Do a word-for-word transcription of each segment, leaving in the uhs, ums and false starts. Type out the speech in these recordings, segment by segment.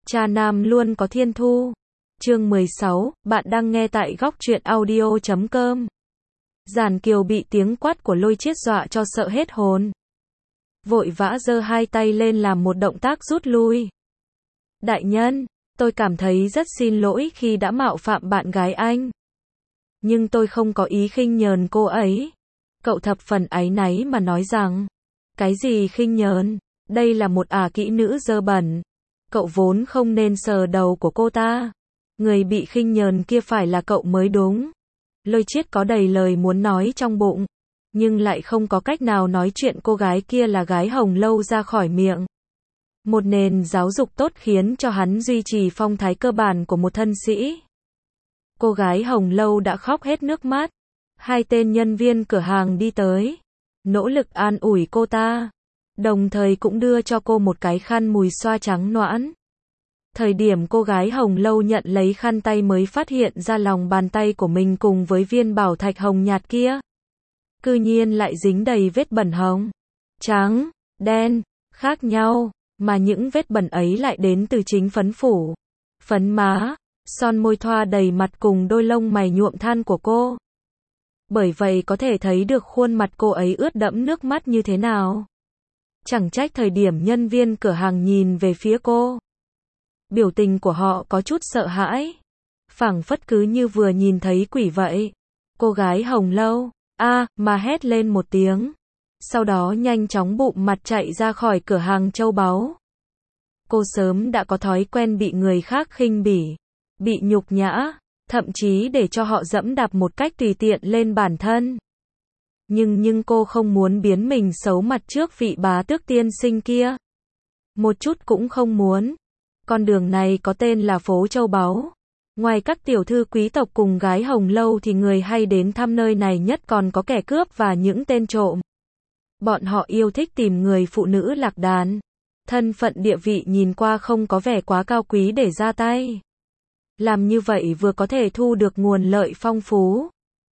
Cha nam luôn có thiên thu. Chương mười sáu, bạn đang nghe tại góc truyện audio chấm com. Giản Kiều bị tiếng quát của Lôi Chiết dọa cho sợ hết hồn. Vội vã giơ hai tay lên làm một động tác rút lui. Đại nhân, tôi cảm thấy rất xin lỗi khi đã mạo phạm bạn gái anh. Nhưng tôi không có ý khinh nhờn cô ấy. Cậu thập phần áy náy mà nói rằng, cái gì khinh nhờn, đây là một ả kỹ nữ dơ bẩn. Cậu vốn không nên sờ đầu của cô ta. Người bị khinh nhờn kia phải là cậu mới đúng. Lôi Chiết có đầy lời muốn nói trong bụng, nhưng lại không có cách nào nói chuyện cô gái kia là gái Hồng Lâu ra khỏi miệng. Một nền giáo dục tốt khiến cho hắn duy trì phong thái cơ bản của một thân sĩ. Cô gái Hồng Lâu đã khóc hết nước mắt. Hai tên nhân viên cửa hàng đi tới, nỗ lực an ủi cô ta, đồng thời cũng đưa cho cô một cái khăn mùi xoa trắng nõn. Thời điểm cô gái Hồng Lâu nhận lấy khăn tay mới phát hiện ra lòng bàn tay của mình cùng với viên bảo thạch hồng nhạt kia, cư nhiên lại dính đầy vết bẩn hồng, trắng, đen, khác nhau, mà những vết bẩn ấy lại đến từ chính phấn phủ, phấn má, son môi thoa đầy mặt cùng đôi lông mày nhuộm than của cô. Bởi vậy có thể thấy được khuôn mặt cô ấy ướt đẫm nước mắt như thế nào. Chẳng trách thời điểm nhân viên cửa hàng nhìn về phía cô, biểu tình của họ có chút sợ hãi, phảng phất cứ như vừa nhìn thấy quỷ vậy. Cô gái Hồng Lâu, a, mà hét lên một tiếng, sau đó nhanh chóng bụm mặt chạy ra khỏi cửa hàng châu báu. Cô sớm đã có thói quen bị người khác khinh bỉ, bị nhục nhã, thậm chí để cho họ dẫm đạp một cách tùy tiện lên bản thân. Nhưng nhưng cô không muốn biến mình xấu mặt trước vị bá tước tiên sinh kia. Một chút cũng không muốn. Con đường này có tên là phố châu báu. Ngoài các tiểu thư quý tộc cùng gái Hồng Lâu thì người hay đến thăm nơi này nhất còn có kẻ cướp và những tên trộm. Bọn họ yêu thích tìm người phụ nữ lạc đàn. Thân phận địa vị nhìn qua không có vẻ quá cao quý để ra tay. Làm như vậy vừa có thể thu được nguồn lợi phong phú,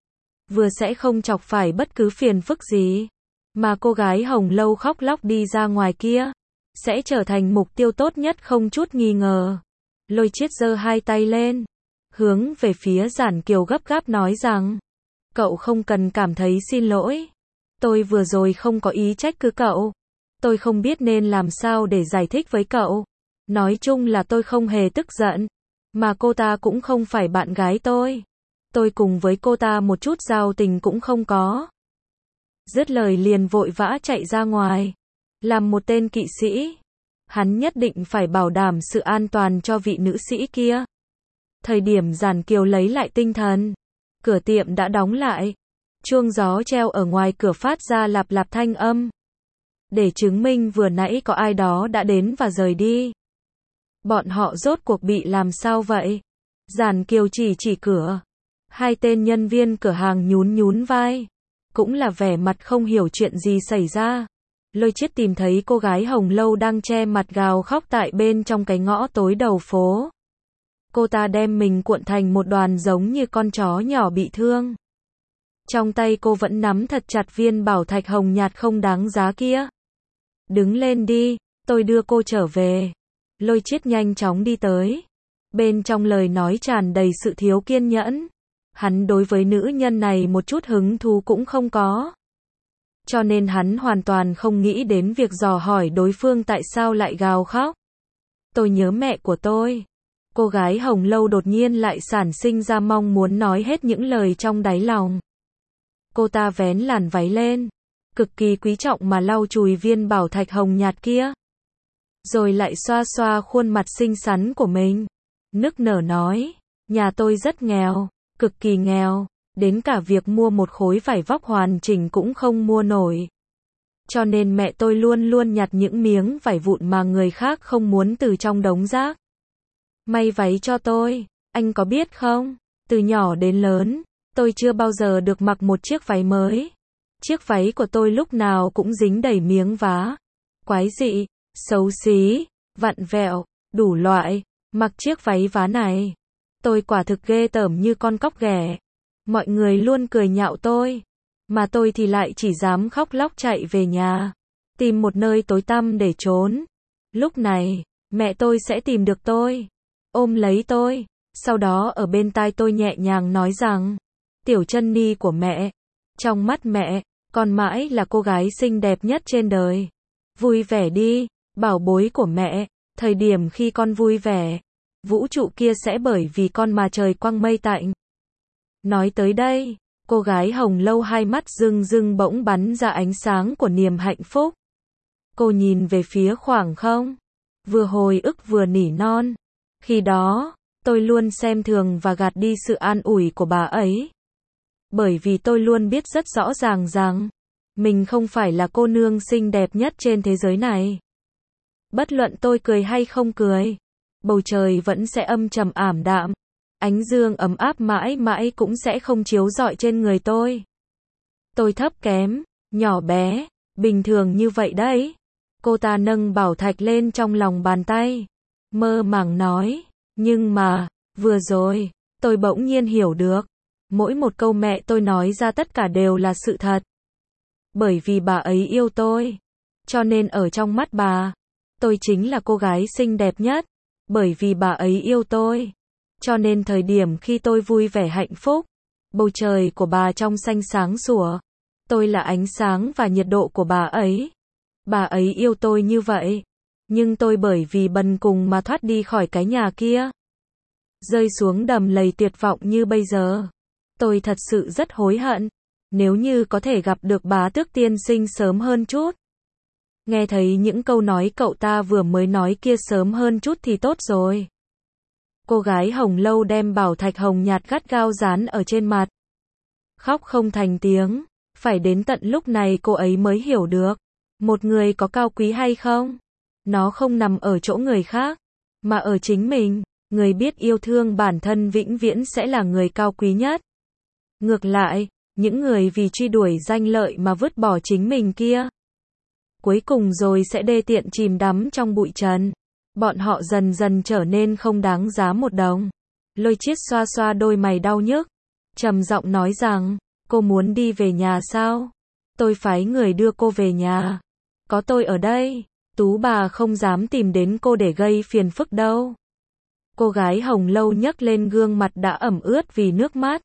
vừa sẽ không chọc phải bất cứ phiền phức gì. Mà cô gái Hồng Lâu khóc lóc đi ra ngoài kia, sẽ trở thành mục tiêu tốt nhất không chút nghi ngờ. Lôi Chiết giơ hai tay lên, hướng về phía Giản Kiều gấp gáp nói rằng, cậu không cần cảm thấy xin lỗi. Tôi vừa rồi không có ý trách cứ cậu. Tôi không biết nên làm sao để giải thích với cậu. Nói chung là tôi không hề tức giận. Mà cô ta cũng không phải bạn gái tôi. Tôi cùng với cô ta một chút giao tình cũng không có. Dứt lời liền vội vã chạy ra ngoài. Làm một tên kỵ sĩ, hắn nhất định phải bảo đảm sự an toàn cho vị nữ sĩ kia. Thời điểm Giản Kiều lấy lại tinh thần, cửa tiệm đã đóng lại. Chuông gió treo ở ngoài cửa phát ra lạp lạp thanh âm, để chứng minh vừa nãy có ai đó đã đến và rời đi. Bọn họ rốt cuộc bị làm sao vậy? Giản Kiều chỉ chỉ cửa. Hai tên nhân viên cửa hàng nhún nhún vai, cũng là vẻ mặt không hiểu chuyện gì xảy ra. Lôi Chiết tìm thấy cô gái Hồng Lâu đang che mặt gào khóc tại bên trong cái ngõ tối đầu phố. Cô ta đem mình cuộn thành một đoàn giống như con chó nhỏ bị thương. Trong tay cô vẫn nắm thật chặt viên bảo thạch hồng nhạt không đáng giá kia. Đứng lên đi, tôi đưa cô trở về. Lôi Chiết nhanh chóng đi tới. Bên trong lời nói tràn đầy sự thiếu kiên nhẫn. Hắn đối với nữ nhân này một chút hứng thú cũng không có. Cho nên hắn hoàn toàn không nghĩ đến việc dò hỏi đối phương tại sao lại gào khóc. Tôi nhớ mẹ của tôi. Cô gái Hồng Lâu đột nhiên lại sản sinh ra mong muốn nói hết những lời trong đáy lòng. Cô ta vén làn váy lên, cực kỳ quý trọng mà lau chùi viên bảo thạch hồng nhạt kia. Rồi lại xoa xoa khuôn mặt xinh xắn của mình. Nức nở nói, nhà tôi rất nghèo, cực kỳ nghèo, đến cả việc mua một khối vải vóc hoàn chỉnh cũng không mua nổi. Cho nên mẹ tôi luôn luôn nhặt những miếng vải vụn mà người khác không muốn từ trong đống rác. May váy cho tôi, anh có biết không? Từ nhỏ đến lớn, tôi chưa bao giờ được mặc một chiếc váy mới. Chiếc váy của tôi lúc nào cũng dính đầy miếng vá. Quái dị, xấu xí, vặn vẹo, đủ loại. Mặc chiếc váy vá này, tôi quả thực ghê tởm như con cóc ghẻ. Mọi người luôn cười nhạo tôi, mà tôi thì lại chỉ dám khóc lóc chạy về nhà, tìm một nơi tối tăm để trốn. Lúc này, Mẹ tôi sẽ tìm được tôi, ôm lấy tôi, sau đó ở bên tai tôi nhẹ nhàng nói rằng, tiểu chân ni của mẹ, trong mắt mẹ, con mãi là cô gái xinh đẹp nhất trên đời. Vui vẻ đi, bảo bối của mẹ, thời điểm khi con vui vẻ, vũ trụ kia sẽ bởi vì con mà trời quang mây tạnh. Nói tới đây, cô gái hồng lâu hai mắt rưng rưng bỗng bắn ra ánh sáng của niềm hạnh phúc. Cô nhìn về phía khoảng không, vừa hồi ức vừa nỉ non. Khi đó, tôi luôn xem thường và gạt đi sự an ủi của bà ấy. Bởi vì tôi luôn biết rất rõ ràng rằng, mình không phải là cô nương xinh đẹp nhất trên thế giới này. Bất luận tôi cười hay không cười, bầu trời vẫn sẽ âm trầm ảm đạm. Ánh dương ấm áp mãi mãi cũng sẽ không chiếu rọi trên người tôi. Tôi thấp kém, nhỏ bé, bình thường như vậy đấy. Cô ta nâng bảo thạch lên trong lòng bàn tay, mơ màng nói, nhưng mà, vừa rồi, tôi bỗng nhiên hiểu được, mỗi một câu mẹ tôi nói ra tất cả đều là sự thật. Bởi vì bà ấy yêu tôi, cho nên ở trong mắt bà, tôi chính là cô gái xinh đẹp nhất. Bởi vì bà ấy yêu tôi, cho nên thời điểm khi tôi vui vẻ hạnh phúc, bầu trời của bà trong xanh sáng sủa. Tôi là ánh sáng và nhiệt độ của bà ấy. Bà ấy yêu tôi như vậy, nhưng tôi bởi vì bần cùng mà thoát đi khỏi cái nhà kia, rơi xuống đầm lầy tuyệt vọng như bây giờ. Tôi thật sự rất hối hận, nếu như có thể gặp được bá tước tiên sinh sớm hơn chút. Nghe thấy những câu nói cậu ta vừa mới nói kia sớm hơn chút thì tốt rồi. Cô gái hồng lâu đem bảo thạch hồng nhạt gắt gao dán ở trên mặt. Khóc không thành tiếng, phải đến tận lúc này cô ấy mới hiểu được. Một người có cao quý hay không? Nó không nằm ở chỗ người khác, mà ở chính mình. Người biết yêu thương bản thân vĩnh viễn sẽ là người cao quý nhất. Ngược lại, những người vì truy đuổi danh lợi mà vứt bỏ chính mình kia, cuối cùng rồi sẽ đê tiện chìm đắm trong bụi trần. Bọn họ dần dần trở nên không đáng giá một đồng. Lôi Chiết xoa xoa đôi mày đau nhức, trầm giọng nói rằng, cô muốn đi về nhà sao? Tôi phái người đưa cô về nhà. Có tôi ở đây, tú bà không dám tìm đến cô để gây phiền phức đâu. Cô gái hồng lâu nhấc lên gương mặt đã ẩm ướt vì nước mắt,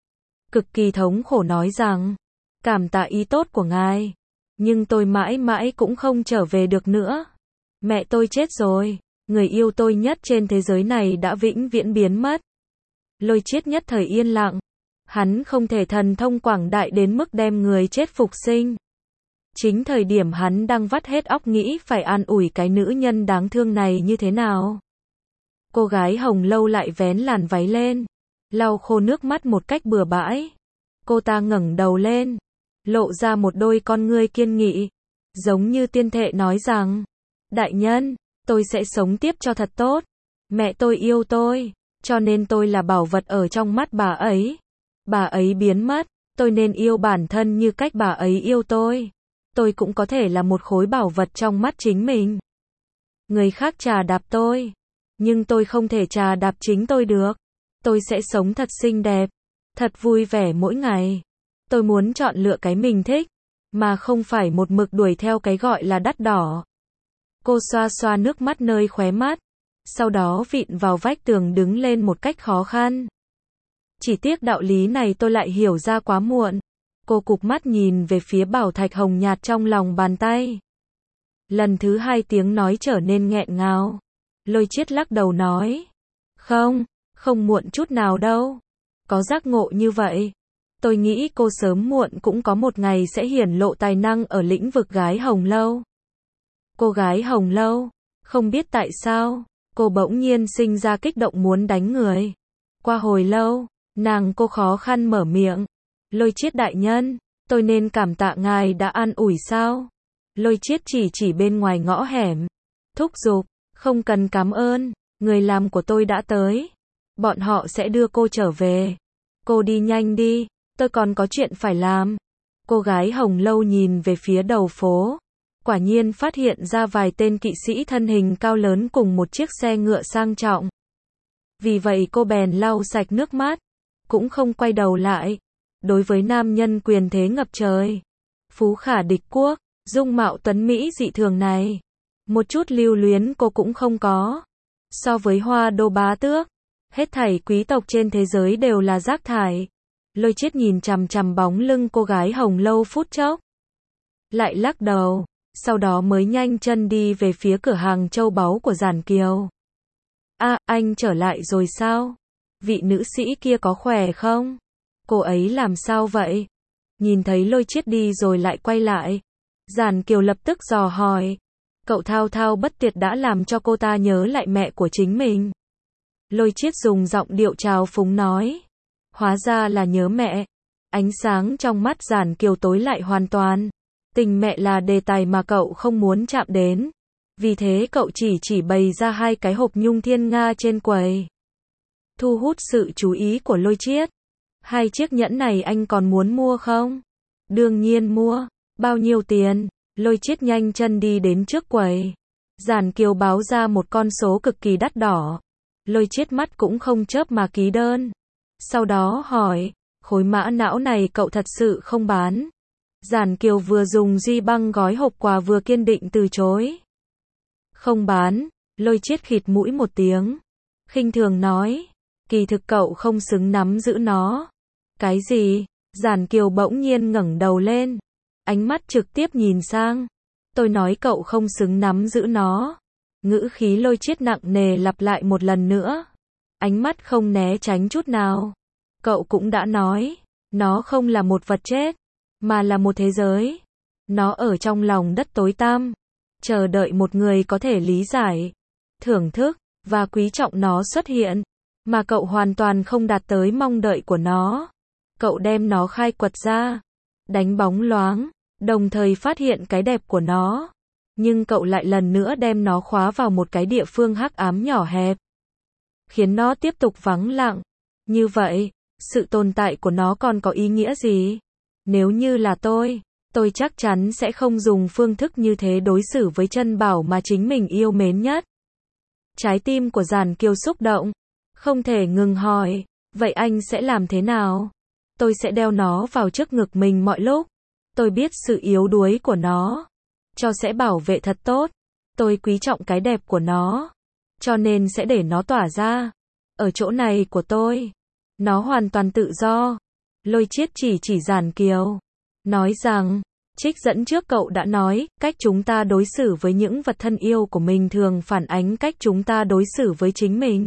cực kỳ thống khổ nói rằng, cảm tạ ý tốt của ngài, nhưng tôi mãi mãi cũng không trở về được nữa. Mẹ tôi chết rồi, người yêu tôi nhất trên thế giới này đã vĩnh viễn biến mất. Lôi Chiết nhất thời yên lặng, hắn không thể thần thông quảng đại đến mức đem người chết phục sinh. Chính thời điểm hắn đang vắt hết óc nghĩ phải an ủi cái nữ nhân đáng thương này như thế nào. Cô gái hồng lâu lại vén làn váy lên, lau khô nước mắt một cách bừa bãi. Cô ta ngẩng đầu lên, lộ ra một đôi con ngươi kiên nghị, giống như tiên thệ nói rằng, đại nhân, tôi sẽ sống tiếp cho thật tốt. Mẹ tôi yêu tôi, cho nên tôi là bảo vật ở trong mắt bà ấy. Bà ấy biến mất, tôi nên yêu bản thân như cách bà ấy yêu tôi. Tôi cũng có thể là một khối bảo vật trong mắt chính mình. Người khác trà đạp tôi, nhưng tôi không thể trà đạp chính tôi được. Tôi sẽ sống thật xinh đẹp, thật vui vẻ mỗi ngày. Tôi muốn chọn lựa cái mình thích, mà không phải một mực đuổi theo cái gọi là đắt đỏ. Cô xoa xoa nước mắt nơi khóe mắt, sau đó vịn vào vách tường đứng lên một cách khó khăn. Chỉ tiếc đạo lý này tôi lại hiểu ra quá muộn. Cô cụp mắt nhìn về phía bảo thạch hồng nhạt trong lòng bàn tay. Lần thứ hai tiếng nói trở nên nghẹn ngào. Lôi Chiết lắc đầu nói, không, không muộn chút nào đâu. Có giác ngộ như vậy, tôi nghĩ cô sớm muộn cũng có một ngày sẽ hiển lộ tài năng ở lĩnh vực gái hồng lâu. Cô gái hồng lâu, không biết tại sao, cô bỗng nhiên sinh ra kích động muốn đánh người. Qua hồi lâu, nàng cô khó khăn mở miệng, Lôi Chiết đại nhân, tôi nên cảm tạ ngài đã an ủi sao? Lôi Chiết chỉ chỉ bên ngoài ngõ hẻm, thúc giục, không cần cảm ơn, người làm của tôi đã tới. Bọn họ sẽ đưa cô trở về. Cô đi nhanh đi, tôi còn có chuyện phải làm. Cô gái hồng lâu nhìn về phía đầu phố, quả nhiên phát hiện ra vài tên kỵ sĩ thân hình cao lớn cùng một chiếc xe ngựa sang trọng. Vì vậy cô bèn lau sạch nước mắt, cũng không quay đầu lại. Đối với nam nhân quyền thế ngập trời, phú khả địch quốc, dung mạo tuấn mỹ dị thường này, Một chút lưu luyến cô cũng không có. So với Hoa Đô bá tước, hết thảy quý tộc trên thế giới đều là rác thải. Lôi Chiết nhìn chằm chằm bóng lưng cô gái Hồng Lâu phút chốc. Lại lắc đầu, sau đó mới nhanh chân đi về phía cửa hàng châu báu của Giản Kiều. A, anh trở lại rồi sao? Vị nữ sĩ kia có khỏe không? Cô ấy làm sao vậy? Nhìn thấy Lôi Chiết đi rồi lại quay lại. Giản Kiều lập tức dò hỏi. Cậu thao thao bất tuyệt đã làm cho cô ta nhớ lại mẹ của chính mình. Lôi Chiết dùng giọng điệu trào phúng nói. Hóa ra là nhớ mẹ. Ánh sáng trong mắt Giản Kiều tối lại hoàn toàn. Tình mẹ là đề tài mà cậu không muốn chạm đến. Vì thế cậu chỉ chỉ bày ra hai cái hộp nhung thiên nga trên quầy. Thu hút sự chú ý của Lôi Chiết. Hai chiếc nhẫn này anh còn muốn mua không? Đương nhiên mua. Bao nhiêu tiền? Lôi Chiết nhanh chân đi đến trước quầy. Giản Kiều báo ra một con số cực kỳ đắt đỏ. Lôi Chiết mắt cũng không chớp mà ký đơn. Sau đó hỏi, khối mã não này cậu thật sự không bán? Giản Kiều vừa dùng duy băng gói hộp quà vừa kiên định từ chối. Không bán. Lôi Chiết khịt mũi một tiếng. Khinh thường nói, kỳ thực cậu không xứng nắm giữ nó. Cái gì? Giản Kiều bỗng nhiên ngẩng đầu lên. Ánh mắt trực tiếp nhìn sang. Tôi nói cậu không xứng nắm giữ nó. Ngữ khí Lôi Chiết nặng nề lặp lại một lần nữa. Ánh mắt không né tránh chút nào. Cậu cũng đã nói, nó không là một vật chết, mà là một thế giới. Nó ở trong lòng đất tối tăm, chờ đợi một người có thể lý giải, thưởng thức, và quý trọng nó xuất hiện. Mà cậu hoàn toàn không đạt tới mong đợi của nó. Cậu đem nó khai quật ra, đánh bóng loáng, đồng thời phát hiện cái đẹp của nó. Nhưng cậu lại lần nữa đem nó khóa vào một cái địa phương hắc ám nhỏ hẹp, khiến nó tiếp tục vắng lặng. Như vậy, sự tồn tại của nó còn có ý nghĩa gì? Nếu như là tôi, tôi chắc chắn sẽ không dùng phương thức như thế đối xử với chân bảo mà chính mình yêu mến nhất. Trái tim của Giản Kiều xúc động, không thể ngừng hỏi, vậy anh sẽ làm thế nào? Tôi sẽ đeo nó vào trước ngực mình mọi lúc. Tôi biết sự yếu đuối của nó, cho sẽ bảo vệ thật tốt. Tôi quý trọng cái đẹp của nó, cho nên sẽ để nó tỏa ra. Ở chỗ này của tôi, nó hoàn toàn tự do. Lôi Chiết chỉ chỉ Giản Kiều, nói rằng, trích dẫn trước cậu đã nói, cách chúng ta đối xử với những vật thân yêu của mình thường phản ánh cách chúng ta đối xử với chính mình.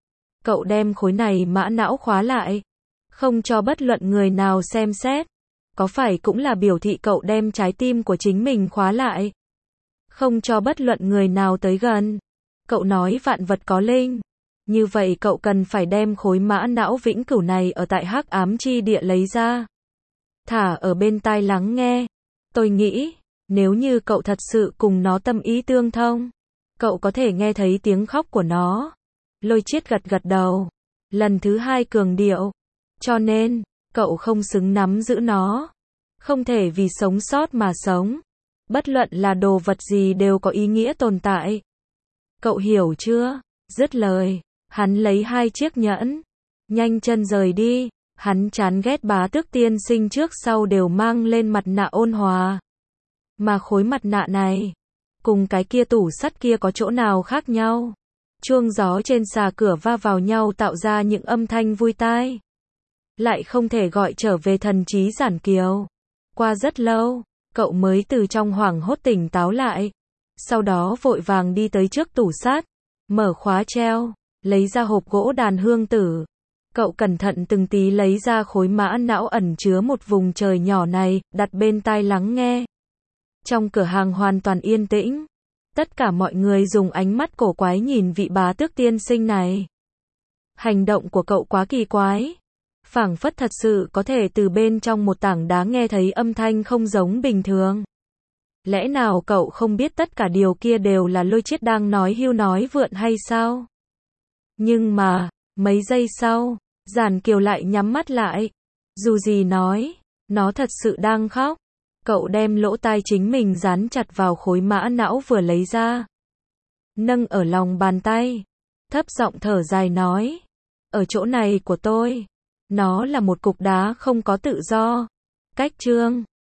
Cậu đem khối này mã não khóa lại, không cho bất luận người nào xem xét. Có phải cũng là biểu thị cậu đem trái tim của chính mình khóa lại, không cho bất luận người nào tới gần? Cậu nói vạn vật có linh. Như vậy cậu cần phải đem khối mã não vĩnh cửu này ở tại hắc ám chi địa lấy ra, thả ở bên tai lắng nghe. Tôi nghĩ, nếu như cậu thật sự cùng nó tâm ý tương thông, cậu có thể nghe thấy tiếng khóc của nó. Lôi Chiết gật gật đầu, lần thứ hai cường điệu. Cho nên, cậu không xứng nắm giữ nó. Không thể vì sống sót mà sống. Bất luận là đồ vật gì đều có ý nghĩa tồn tại. Cậu hiểu chưa? Dứt lời, hắn lấy hai chiếc nhẫn, nhanh chân rời đi. Hắn chán ghét bá tước tiên sinh trước sau đều mang lên mặt nạ ôn hòa. Mà khối mặt nạ này, cùng cái kia tủ sắt kia có chỗ nào khác nhau? Chuông gió trên xà cửa va vào nhau tạo ra những âm thanh vui tai. Lại không thể gọi trở về thần trí Giản Kiều. Qua rất lâu, cậu mới từ trong hoảng hốt tỉnh táo lại. Sau đó vội vàng đi tới trước tủ sắt, mở khóa treo, lấy ra hộp gỗ đàn hương tử. Cậu cẩn thận từng tí lấy ra khối mã não ẩn chứa một vùng trời nhỏ này, đặt bên tai lắng nghe. Trong cửa hàng hoàn toàn yên tĩnh. Tất cả mọi người dùng ánh mắt cổ quái nhìn vị bá tước tiên sinh này. Hành động của cậu quá kỳ quái. Phảng phất thật sự có thể từ bên trong một tảng đá nghe thấy âm thanh không giống bình thường. Lẽ nào cậu không biết tất cả điều kia đều là Lôi Chiết đang nói hưu nói vượn hay sao? Nhưng mà, mấy giây sau, Giản Kiều lại nhắm mắt lại. Dù gì nói, nó thật sự đang khóc. Cậu đem lỗ tai chính mình dán chặt vào khối mã não vừa lấy ra. Nâng ở lòng bàn tay. Thấp giọng thở dài nói. Ở chỗ này của tôi, nó là một cục đá không có tự do. Cách chương